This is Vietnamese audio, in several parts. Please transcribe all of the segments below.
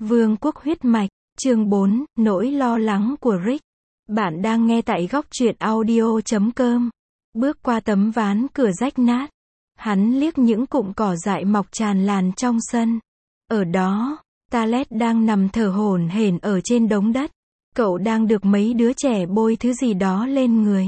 Vương quốc huyết mạch, chương 4, nỗi lo lắng của Rick. Bạn đang nghe tại góc truyện audio.com. Bước qua tấm ván cửa rách nát, hắn liếc những cụm cỏ dại mọc tràn lan trong sân. Ở đó, Talet đang nằm thở hổn hển ở trên đống đất. Cậu đang được mấy đứa trẻ bôi thứ gì đó lên người.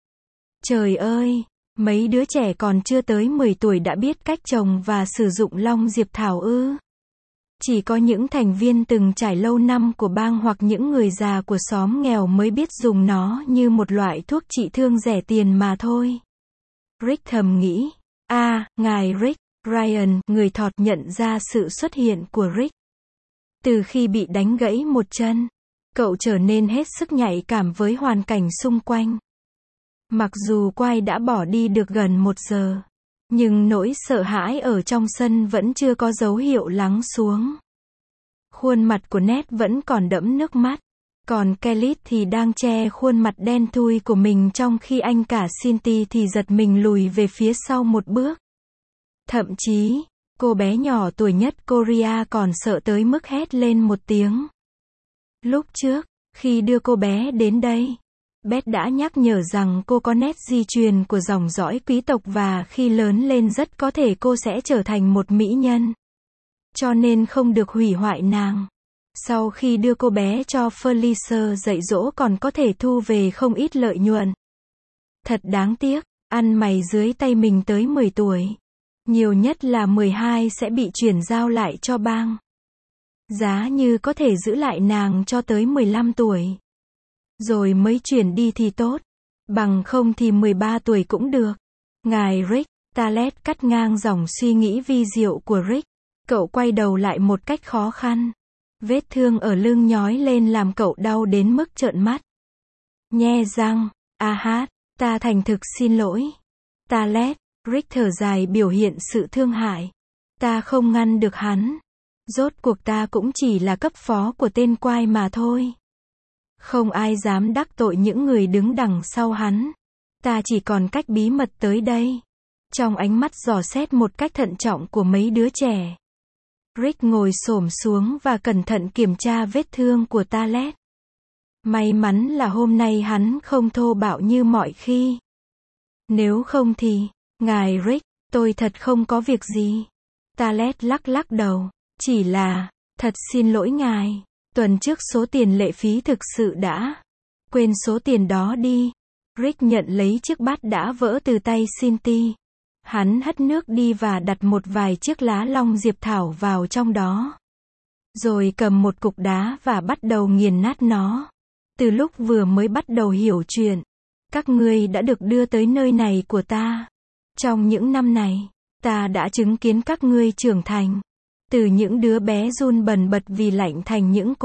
Trời ơi, mấy đứa trẻ còn chưa tới 10 tuổi đã biết cách trồng và sử dụng long diệp thảo ư? Chỉ có những thành viên từng trải lâu năm của bang hoặc những người già của xóm nghèo mới biết dùng nó như một loại thuốc trị thương rẻ tiền mà thôi. Rick thầm nghĩ. Ngài Rick, Ryan, người thọt nhận ra sự xuất hiện của Rick. Từ khi bị đánh gãy một chân, cậu trở nên hết sức nhạy cảm với hoàn cảnh xung quanh. Mặc dù Quai đã bỏ đi được gần 1 giờ, nhưng nỗi sợ hãi ở trong sân vẫn chưa có dấu hiệu lắng xuống. Khuôn mặt của Ned vẫn còn đẫm nước mắt, còn Kelly thì đang che khuôn mặt đen thui của mình trong khi anh cả Cindy thì giật mình lùi về phía sau một bước. Thậm chí, cô bé nhỏ tuổi nhất Korea còn sợ tới mức hét lên một tiếng. Lúc trước, khi đưa cô bé đến đây, Beth đã nhắc nhở rằng cô có nét di truyền của dòng dõi quý tộc và khi lớn lên rất có thể cô sẽ trở thành một mỹ nhân. Cho nên không được hủy hoại nàng. Sau khi đưa cô bé cho Felicia dạy dỗ còn có thể thu về không ít lợi nhuận. Thật đáng tiếc, ăn mày dưới tay mình tới 10 tuổi. Nhiều nhất là 12 sẽ bị chuyển giao lại cho bang. Giá như có thể giữ lại nàng cho tới 15 tuổi. Rồi mới chuyển đi thì tốt. Bằng không thì 13 tuổi cũng được. Ngài Rick, Talet cắt ngang dòng suy nghĩ vi diệu của Rick. Cậu quay đầu lại một cách khó khăn. Vết thương ở lưng nhói lên làm cậu đau đến mức trợn mắt. Nhe răng, ta thành thực xin lỗi. Talet, Rick thở dài biểu hiện sự thương hại. Ta không ngăn được hắn. Rốt cuộc ta cũng chỉ là cấp phó của tên Quai mà thôi. Không ai dám đắc tội những người đứng đằng sau hắn. Ta chỉ còn cách bí mật tới đây. Trong ánh mắt dò xét một cách thận trọng của mấy đứa trẻ, Rick ngồi xổm xuống và cẩn thận kiểm tra vết thương của Talet. May mắn là hôm nay hắn không thô bạo như mọi khi. Nếu không thì, ngài Rick, tôi thật không có việc gì. Talet lắc đầu. Chỉ là, thật xin lỗi ngài. Tuần trước số tiền lệ phí thực sự đã. Quên số tiền đó đi. Rick nhận lấy chiếc bát đã vỡ từ tay Cindy. Hắn hất nước đi và đặt một vài chiếc lá long diệp thảo vào trong đó. Rồi cầm một cục đá và bắt đầu nghiền nát nó. Từ lúc vừa mới bắt đầu hiểu chuyện, các ngươi đã được đưa tới nơi này của ta. Trong những năm này, ta đã chứng kiến các ngươi trưởng thành. Từ những đứa bé run bần bật vì lạnh thành những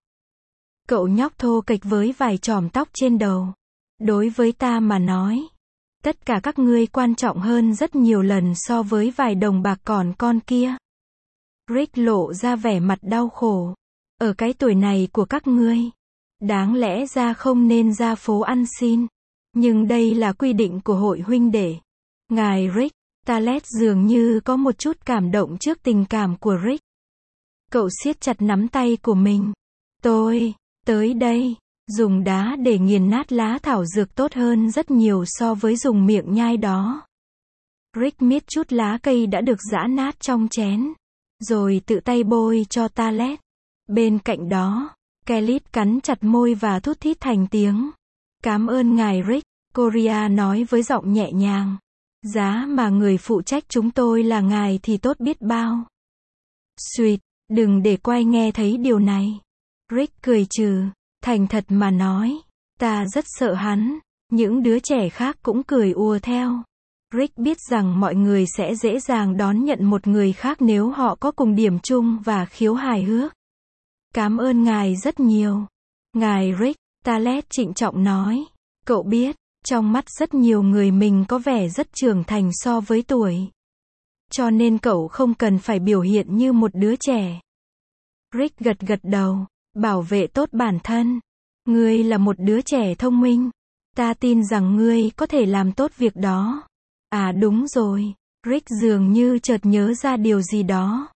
cậu nhóc thô kệch với vài chòm tóc trên đầu. Đối với ta mà nói, tất cả các ngươi quan trọng hơn rất nhiều lần so với vài đồng bạc còn con kia. Rick lộ ra vẻ mặt đau khổ. Ở cái tuổi này của các ngươi, đáng lẽ ra không nên ra phố ăn xin. Nhưng đây là quy định của hội huynh đệ. Ngài Rick, Talet dường như có một chút cảm động trước tình cảm của Rick. Cậu siết chặt nắm tay của mình. Tôi, tới đây, dùng đá để nghiền nát lá thảo dược tốt hơn rất nhiều so với dùng miệng nhai đó. Rick miết chút lá cây đã được giã nát trong chén, rồi tự tay bôi cho Talet. Bên cạnh đó, Kelly cắn chặt môi và thút thít thành tiếng. Cảm ơn ngài Rick, Korea nói với giọng nhẹ nhàng. Giá mà người phụ trách chúng tôi là ngài thì tốt biết bao. Sweet, đừng để Quai nghe thấy điều này. Rick cười trừ, thành thật mà nói, ta rất sợ hắn. Những đứa trẻ khác cũng cười ùa theo. Rick biết rằng mọi người sẽ dễ dàng đón nhận một người khác nếu họ có cùng điểm chung và khiếu hài hước. Cảm ơn ngài rất nhiều. Ngài Rick, Talet trịnh trọng nói. Cậu biết, trong mắt rất nhiều người mình có vẻ rất trưởng thành so với tuổi. Cho nên cậu không cần phải biểu hiện như một đứa trẻ. Rick gật đầu, bảo vệ tốt bản thân. Ngươi là một đứa trẻ thông minh. Ta tin rằng ngươi có thể làm tốt việc đó. À đúng rồi, Rick dường như chợt nhớ ra điều gì đó.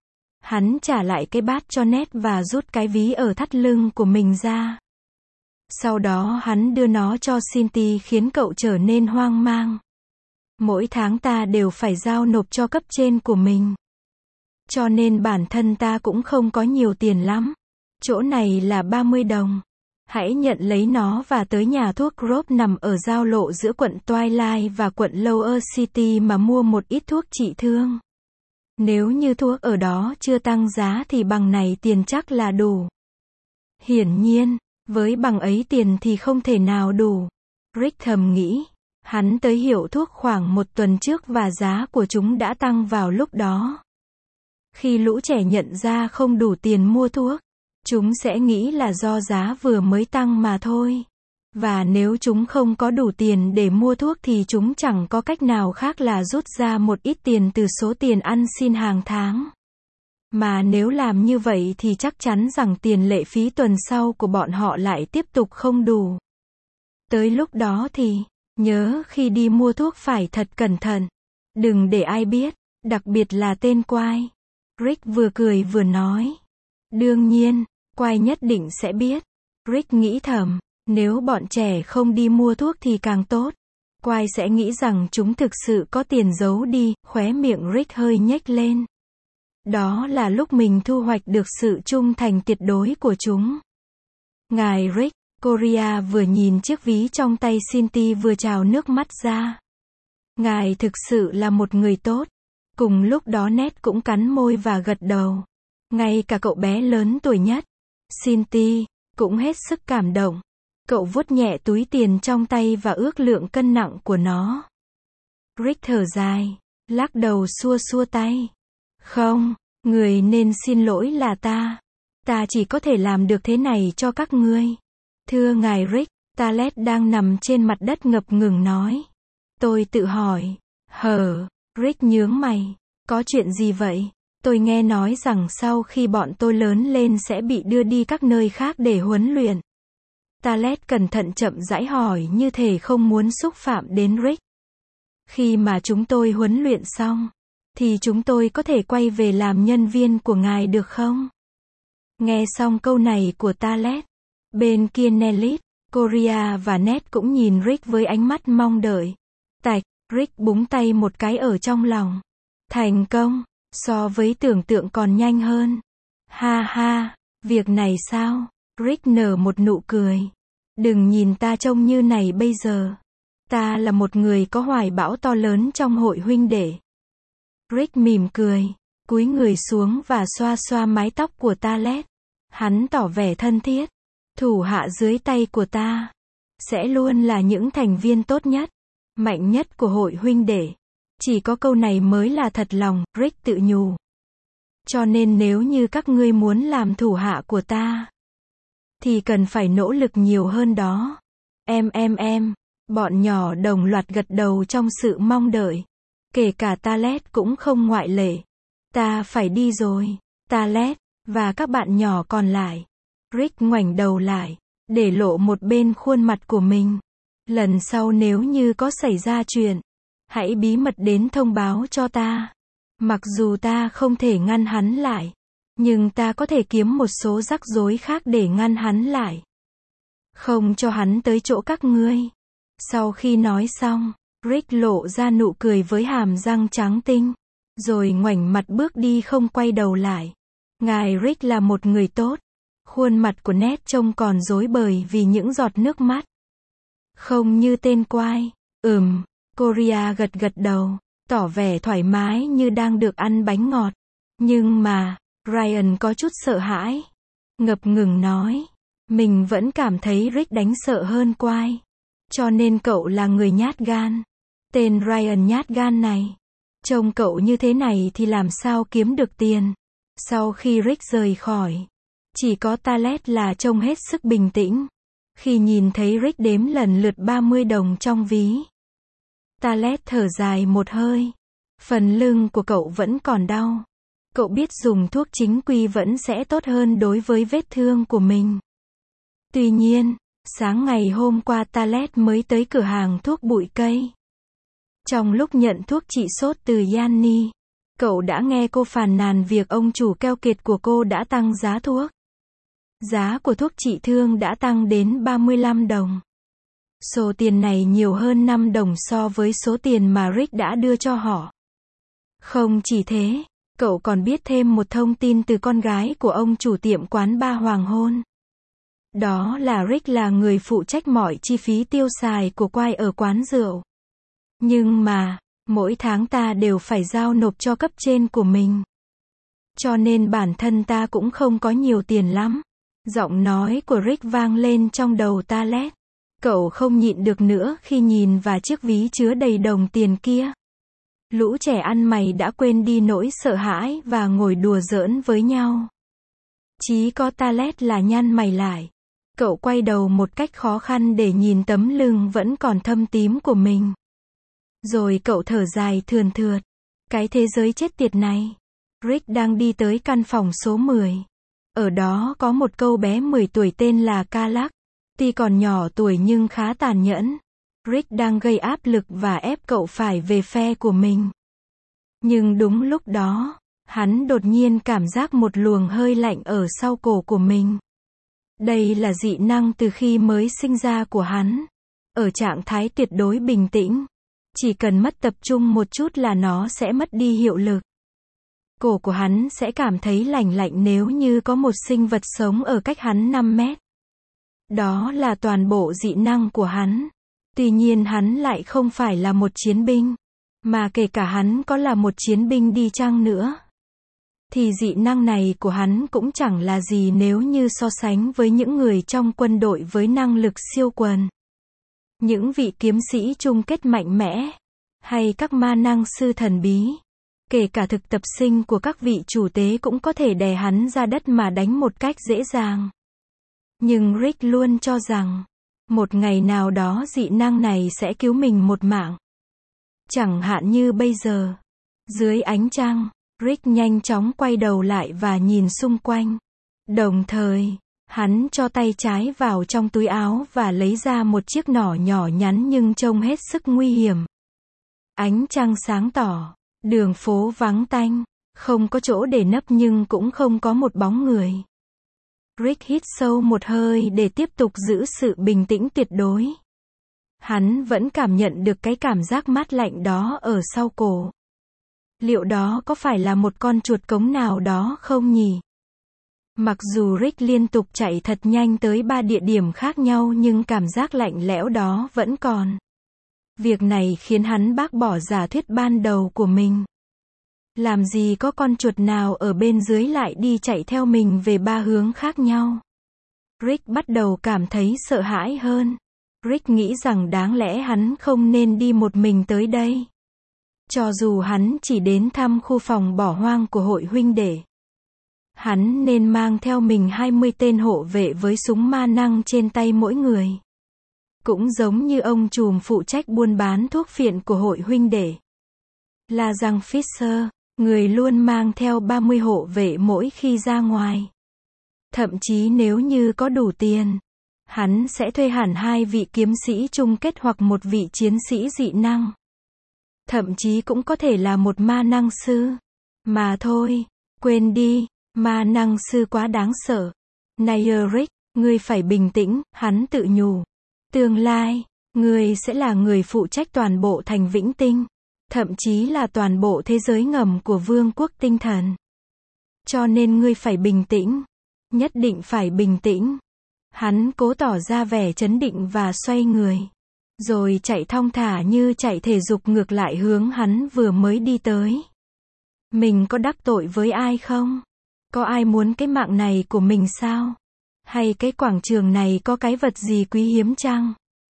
Hắn trả lại cái bát cho Ned và rút cái ví ở thắt lưng của mình ra. Sau đó hắn đưa nó cho Cindy khiến cậu trở nên hoang mang. Mỗi tháng ta đều phải giao nộp cho cấp trên của mình. Cho nên bản thân ta cũng không có nhiều tiền lắm. Chỗ này là 30 đồng. Hãy nhận lấy nó và tới nhà thuốc Grove nằm ở giao lộ giữa quận Twilight và quận Lower City mà mua một ít thuốc trị thương. Nếu như thuốc ở đó chưa tăng giá thì bằng này tiền chắc là đủ. Hiển nhiên, với bằng ấy tiền thì không thể nào đủ. Rick thầm nghĩ. Hắn tới hiệu thuốc khoảng 1 tuần trước và giá của chúng đã tăng vào lúc đó. Khi lũ trẻ nhận ra không đủ tiền mua thuốc, chúng sẽ nghĩ là do giá vừa mới tăng mà thôi. Và nếu chúng không có đủ tiền để mua thuốc thì chúng chẳng có cách nào khác là rút ra một ít tiền từ số tiền ăn xin hàng tháng. Mà nếu làm như vậy thì chắc chắn rằng tiền lệ phí tuần sau của bọn họ lại tiếp tục không đủ. Tới lúc đó thì, nhớ khi đi mua thuốc phải thật cẩn thận. Đừng để ai biết, đặc biệt là tên Quai. Rick vừa cười vừa nói. Đương nhiên, Quai nhất định sẽ biết. Rick nghĩ thầm, nếu bọn trẻ không đi mua thuốc thì càng tốt. Quai sẽ nghĩ rằng chúng thực sự có tiền giấu đi, khóe miệng Rick hơi nhếch lên. Đó là lúc mình thu hoạch được sự trung thành tuyệt đối của chúng. Ngài Rick, Coria vừa nhìn chiếc ví trong tay Cindy vừa trào nước mắt ra. Ngài thực sự là một người tốt. Cùng lúc đó Ned cũng cắn môi và gật đầu. Ngay cả cậu bé lớn tuổi nhất, Cindy, cũng hết sức cảm động. Cậu vuốt nhẹ túi tiền trong tay và ước lượng cân nặng của nó. Rick thở dài, lắc đầu xua xua tay. Không, người nên xin lỗi là ta. Ta chỉ có thể làm được thế này cho các ngươi. Thưa ngài Rick, Talet đang nằm trên mặt đất ngập ngừng nói. Tôi tự hỏi. Rick nhướng mày. Có chuyện gì vậy? Tôi nghe nói rằng sau khi bọn tôi lớn lên sẽ bị đưa đi các nơi khác để huấn luyện. Talet cẩn thận chậm rãi hỏi như thể không muốn xúc phạm đến Rick. Khi mà chúng tôi huấn luyện xong, thì chúng tôi có thể quay về làm nhân viên của ngài được không? Nghe xong câu này của Talet, bên kia Nellit, Coria và Ned cũng nhìn Rick với ánh mắt mong đợi. Tạch, Rick búng tay một cái ở trong lòng. Thành công, so với tưởng tượng còn nhanh hơn. Ha ha, việc này sao? Rick nở một nụ cười. Đừng nhìn ta trông như này bây giờ. Ta là một người có hoài bão to lớn trong hội huynh đệ. Rick mỉm cười, cúi người xuống và xoa xoa mái tóc của Talet. Hắn tỏ vẻ thân thiết. Thủ hạ dưới tay của ta sẽ luôn là những thành viên tốt nhất, mạnh nhất của hội huynh đệ. Chỉ có câu này mới là thật lòng, Rick tự nhủ. Cho nên nếu như các ngươi muốn làm thủ hạ của ta, thì cần phải nỗ lực nhiều hơn đó. Bọn nhỏ đồng loạt gật đầu trong sự mong đợi. Kể cả Talet cũng không ngoại lệ. Ta phải đi rồi, Talet, và các bạn nhỏ còn lại. Rick ngoảnh đầu lại, để lộ một bên khuôn mặt của mình. Lần sau nếu như có xảy ra chuyện, hãy bí mật đến thông báo cho ta. Mặc dù ta không thể ngăn hắn lại, nhưng ta có thể kiếm một số rắc rối khác để ngăn hắn lại. Không cho hắn tới chỗ các ngươi. Sau khi nói xong, Rick lộ ra nụ cười với hàm răng trắng tinh, rồi ngoảnh mặt bước đi không quay đầu lại. Ngài Rick là một người tốt. Khuôn mặt của Ned trông còn rối bời vì những giọt nước mắt. Không như tên Quai. Coria gật đầu, tỏ vẻ thoải mái như đang được ăn bánh ngọt. Nhưng mà, Ryan có chút sợ hãi. Ngập ngừng nói, mình vẫn cảm thấy Rick đáng sợ hơn Quai. Cho nên cậu là người nhát gan. Tên Ryan nhát gan này. Trông cậu như thế này thì làm sao kiếm được tiền. Sau khi Rick rời khỏi, chỉ có Talet là trông hết sức bình tĩnh. Khi nhìn thấy Rick đếm lần lượt 30 đồng trong ví, Talet thở dài một hơi. Phần lưng của cậu vẫn còn đau. Cậu biết dùng thuốc chính quy vẫn sẽ tốt hơn đối với vết thương của mình. Tuy nhiên, sáng ngày hôm qua Talet mới tới cửa hàng thuốc bụi cây. Trong lúc nhận thuốc trị sốt từ Yanni, Cậu đã nghe cô phàn nàn việc ông chủ keo kiệt của cô đã tăng giá thuốc. Giá của thuốc trị thương đã tăng đến 35 đồng. Số tiền này nhiều hơn 5 đồng so với số tiền mà Rick đã đưa cho họ. Không chỉ thế, cậu còn biết thêm một thông tin từ con gái của ông chủ tiệm quán bar hoàng hôn. Đó là Rick là người phụ trách mọi chi phí tiêu xài của Quai ở quán rượu. Nhưng mà, mỗi tháng ta đều phải giao nộp cho cấp trên của mình. Cho nên bản thân ta cũng không có nhiều tiền lắm. Giọng nói của Rick vang lên trong đầu Talet. Cậu không nhịn được nữa khi nhìn vào chiếc ví chứa đầy đồng tiền kia. Lũ trẻ ăn mày đã quên đi nỗi sợ hãi và ngồi đùa giỡn với nhau. Chỉ có Talet là nhăn mày lại. Cậu quay đầu một cách khó khăn để nhìn tấm lưng vẫn còn thâm tím của mình. Rồi cậu thở dài thườn thượt. Cái thế giới chết tiệt này. Rick đang đi tới căn phòng số 10. Ở đó có một cô bé 10 tuổi tên là Calak. Tuy còn nhỏ tuổi nhưng khá tàn nhẫn. Rick đang gây áp lực và ép cậu phải về phe của mình. Nhưng đúng lúc đó, hắn đột nhiên cảm giác một luồng hơi lạnh ở sau cổ của mình. Đây là dị năng từ khi mới sinh ra của hắn. Ở trạng thái tuyệt đối bình tĩnh. Chỉ cần mất tập trung một chút là nó sẽ mất đi hiệu lực. Cổ của hắn sẽ cảm thấy lạnh lạnh nếu như có một sinh vật sống ở cách hắn 5 mét. Đó là toàn bộ dị năng của hắn. Tuy nhiên hắn lại không phải là một chiến binh. Mà kể cả hắn có là một chiến binh đi chăng nữa. Thì dị năng này của hắn cũng chẳng là gì nếu như so sánh với những người trong quân đội với năng lực siêu quần. Những vị kiếm sĩ chung kết mạnh mẽ. Hay các ma năng sư thần bí. Kể cả thực tập sinh của các vị chủ tế cũng có thể đè hắn ra đất mà đánh một cách dễ dàng. Nhưng Rick luôn cho rằng, một ngày nào đó dị năng này sẽ cứu mình một mạng. Chẳng hạn như bây giờ. Dưới ánh trăng, Rick nhanh chóng quay đầu lại và nhìn xung quanh. Đồng thời, hắn cho tay trái vào trong túi áo và lấy ra một chiếc nỏ nhỏ nhắn nhưng trông hết sức nguy hiểm. Ánh trăng sáng tỏ, đường phố vắng tanh, không có chỗ để nấp nhưng cũng không có một bóng người. Rick hít sâu một hơi để tiếp tục giữ sự bình tĩnh tuyệt đối. Hắn vẫn cảm nhận được cái cảm giác mát lạnh đó ở sau cổ. Liệu đó có phải là một con chuột cống nào đó không nhỉ? Mặc dù Rick liên tục chạy thật nhanh tới 3 địa điểm khác nhau nhưng cảm giác lạnh lẽo đó vẫn còn. Việc này khiến hắn bác bỏ giả thuyết ban đầu của mình. Làm gì có con chuột nào ở bên dưới lại đi chạy theo mình về 3 hướng khác nhau. Rick bắt đầu cảm thấy sợ hãi hơn. Rick nghĩ rằng đáng lẽ hắn không nên đi một mình tới đây. Cho dù hắn chỉ đến thăm khu phòng bỏ hoang của hội huynh đệ. Hắn nên mang theo mình 20 tên hộ vệ với súng ma năng trên tay mỗi người. Cũng giống như ông trùm phụ trách buôn bán thuốc phiện của hội huynh đệ. Là rằng Fisher, người luôn mang theo 30 hộ vệ mỗi khi ra ngoài. Thậm chí nếu như có đủ tiền, hắn sẽ thuê hẳn 2 vị kiếm sĩ chung kết hoặc một vị chiến sĩ dị năng. Thậm chí cũng có thể là một ma năng sư. Mà thôi, quên đi, ma năng sư quá đáng sợ. Này Rick, ngươi phải bình tĩnh, hắn tự nhủ. Tương lai, ngươi sẽ là người phụ trách toàn bộ thành Vĩnh Tinh. Thậm chí là toàn bộ thế giới ngầm của vương quốc tinh thần. Cho nên ngươi phải bình tĩnh. Nhất định phải bình tĩnh. Hắn cố tỏ ra vẻ trấn định và xoay người. Rồi chạy thong thả như chạy thể dục ngược lại hướng hắn vừa mới đi tới. Mình có đắc tội với ai không? Có ai muốn cái mạng này của mình sao? Hay cái quảng trường này có cái vật gì quý hiếm chăng?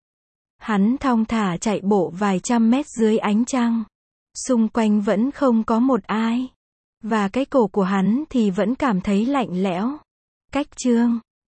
Hắn thong thả chạy bộ vài trăm mét dưới ánh trăng. Xung quanh vẫn không có một ai. Và cái cổ của hắn thì vẫn cảm thấy lạnh lẽo. Cách chương